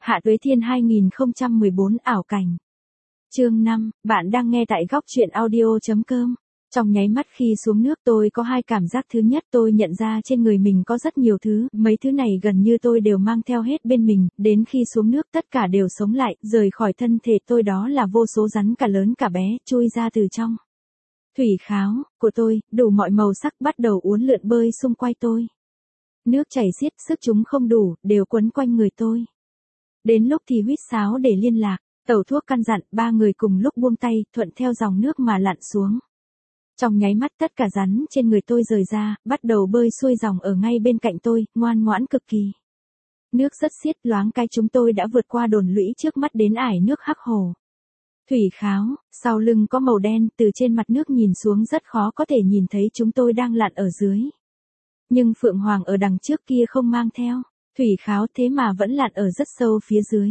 Hạ Tuế Thiên 2014 ảo cảnh. Chương 5, bạn đang nghe tại góc truyện audio.com. Trong nháy mắt khi xuống nước tôi có hai cảm giác. Thứ nhất, tôi nhận ra trên người mình có rất nhiều thứ, mấy thứ này gần như tôi đều mang theo hết bên mình, đến khi xuống nước tất cả đều sống lại, rời khỏi thân thể tôi, đó là vô số rắn cả lớn cả bé, chui ra từ trong thủy kháo của tôi, đủ mọi màu sắc bắt đầu uốn lượn bơi xung quanh tôi. Nước chảy xiết, sức chúng không đủ, đều quấn quanh người tôi. Đến lúc thì huýt sáo để liên lạc, tẩu thuốc căn dặn, ba người cùng lúc buông tay, thuận theo dòng nước mà lặn xuống. Trong nháy mắt tất cả rắn trên người tôi rời ra, bắt đầu bơi xuôi dòng ở ngay bên cạnh tôi, ngoan ngoãn cực kỳ. Nước rất xiết, loáng cái chúng tôi đã vượt qua đồn lũy trước mắt đến ải nước Hắc Hồ. Thủy kháo, sau lưng có màu đen, từ trên mặt nước nhìn xuống rất khó có thể nhìn thấy chúng tôi đang lặn ở dưới. Nhưng Phượng Hoàng ở đằng trước kia không mang theo thủy kháo, thế mà vẫn lặn ở rất sâu phía dưới.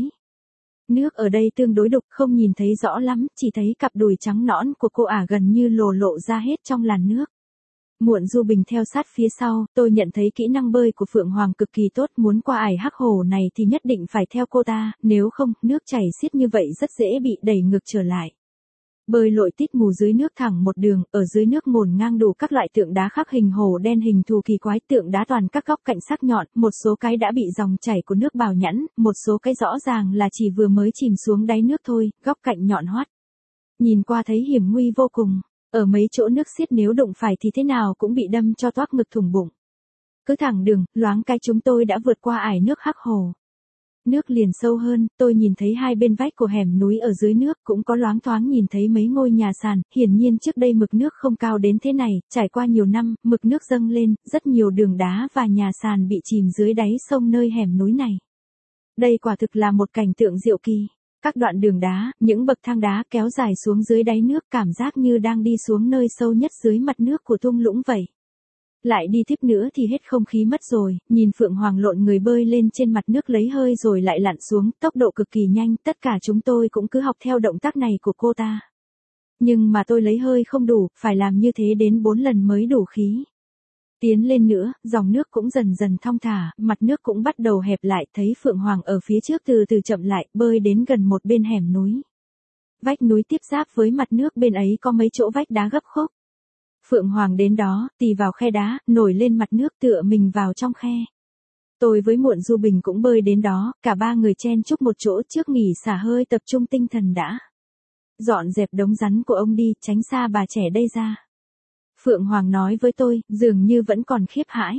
Nước ở đây tương đối đục, không nhìn thấy rõ lắm, chỉ thấy cặp đùi trắng nõn của cô ả gần như lộ ra hết trong làn nước. Muộn Du Bình theo sát phía sau, tôi nhận thấy kỹ năng bơi của Phượng Hoàng cực kỳ tốt, muốn qua ải Hắc Hồ này thì nhất định phải theo cô ta, nếu không, nước chảy xiết như vậy rất dễ bị đẩy ngược trở lại. Bơi lội tít mù dưới nước thẳng một đường, ở dưới nước ngổn ngang đủ các loại tượng đá khắc hình hổ đen hình thù kỳ quái, tượng đá toàn các góc cạnh sắc nhọn, một số cái đã bị dòng chảy của nước bào nhẵn, một số cái rõ ràng là chỉ vừa mới chìm xuống đáy nước thôi, góc cạnh nhọn hoắt. Nhìn qua thấy hiểm nguy vô cùng, ở mấy chỗ nước xiết nếu đụng phải thì thế nào cũng bị đâm cho toác ngực thủng bụng. Cứ thẳng đường, loáng cái chúng tôi đã vượt qua ải nước Hắc Hồ. Nước liền sâu hơn, tôi nhìn thấy hai bên vách của hẻm núi ở dưới nước, cũng có loáng thoáng nhìn thấy mấy ngôi nhà sàn, hiển nhiên trước đây mực nước không cao đến thế này, trải qua nhiều năm, mực nước dâng lên, rất nhiều đường đá và nhà sàn bị chìm dưới đáy sông nơi hẻm núi này. Đây quả thực là một cảnh tượng diệu kỳ. Các đoạn đường đá, những bậc thang đá kéo dài xuống dưới đáy nước, cảm giác như đang đi xuống nơi sâu nhất dưới mặt nước của thung lũng vậy. Lại đi tiếp nữa thì hết không khí mất rồi, nhìn Phượng Hoàng lộn người bơi lên trên mặt nước lấy hơi rồi lại lặn xuống, tốc độ cực kỳ nhanh, tất cả chúng tôi cũng cứ học theo động tác này của cô ta. Nhưng mà tôi lấy hơi không đủ, phải làm như thế đến 4 lần mới đủ khí. Tiến lên nữa, dòng nước cũng dần dần thong thả, mặt nước cũng bắt đầu hẹp lại, thấy Phượng Hoàng ở phía trước từ từ chậm lại, bơi đến gần một bên hẻm núi. Vách núi tiếp giáp với mặt nước, bên ấy có mấy chỗ vách đá gấp khúc. Phượng Hoàng đến đó, tì vào khe đá, nổi lên mặt nước tựa mình vào trong khe. Tôi với Muộn Du Bình cũng bơi đến đó, cả ba người chen chúc một chỗ trước nghỉ xả hơi, tập trung tinh thần đã. Dọn dẹp đống rắn của ông đi, tránh xa bà trẻ đây ra. Phượng Hoàng nói với tôi, dường như vẫn còn khiếp hãi.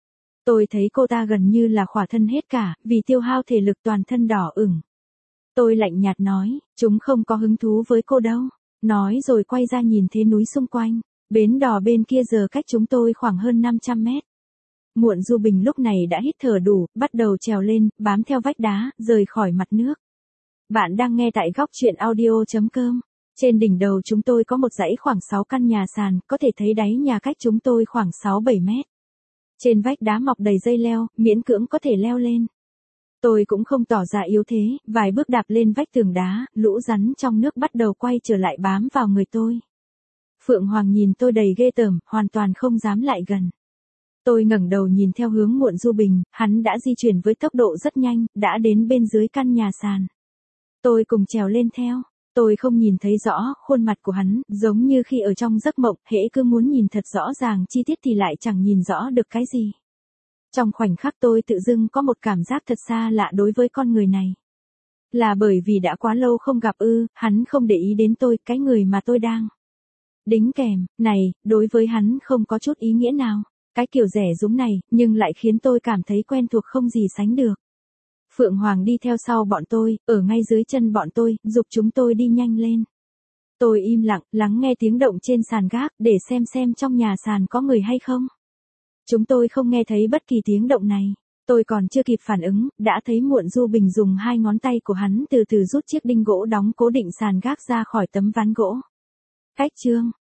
Tôi thấy cô ta gần như là khỏa thân hết cả, vì tiêu hao thể lực toàn thân đỏ ửng. Tôi lạnh nhạt nói, chúng không có hứng thú với cô đâu. Nói rồi quay ra nhìn thế núi xung quanh. Bến đò bên kia giờ cách chúng tôi khoảng hơn 500 mét. Muộn Du Bình lúc này đã hít thở đủ, bắt đầu trèo lên, bám theo vách đá, rời khỏi mặt nước. Bạn đang nghe tại góc truyện audio.com. Trên đỉnh đầu chúng tôi có một dãy khoảng 6 căn nhà sàn, có thể thấy đáy nhà cách chúng tôi khoảng 6-7 mét. Trên vách đá mọc đầy dây leo, miễn cưỡng có thể leo lên. Tôi cũng không tỏ ra yếu thế, vài bước đạp lên vách tường đá, lũ rắn trong nước bắt đầu quay trở lại bám vào người tôi. Phượng Hoàng nhìn tôi đầy ghê tởm, hoàn toàn không dám lại gần. Tôi ngẩng đầu nhìn theo hướng Muộn Du Bình, hắn đã di chuyển với tốc độ rất nhanh, đã đến bên dưới căn nhà sàn. Tôi cùng trèo lên theo. Tôi không nhìn thấy rõ khuôn mặt của hắn, giống như khi ở trong giấc mộng, hễ cứ muốn nhìn thật rõ ràng chi tiết thì lại chẳng nhìn rõ được cái gì. Trong khoảnh khắc tôi tự dưng có một cảm giác thật xa lạ đối với con người này. Là bởi vì đã quá lâu không gặp hắn không để ý đến tôi, cái người mà tôi đang đính kèm, này, đối với hắn không có chút ý nghĩa nào. Cái kiểu rẻ rúng này, nhưng lại khiến tôi cảm thấy quen thuộc không gì sánh được. Phượng Hoàng đi theo sau bọn tôi, ở ngay dưới chân bọn tôi, giục chúng tôi đi nhanh lên. Tôi im lặng, lắng nghe tiếng động trên sàn gác, để xem trong nhà sàn có người hay không. Chúng tôi không nghe thấy bất kỳ tiếng động này. Tôi còn chưa kịp phản ứng, đã thấy Muộn Du Bình dùng hai ngón tay của hắn từ từ rút chiếc đinh gỗ đóng cố định sàn gác ra khỏi tấm ván gỗ. Cách chương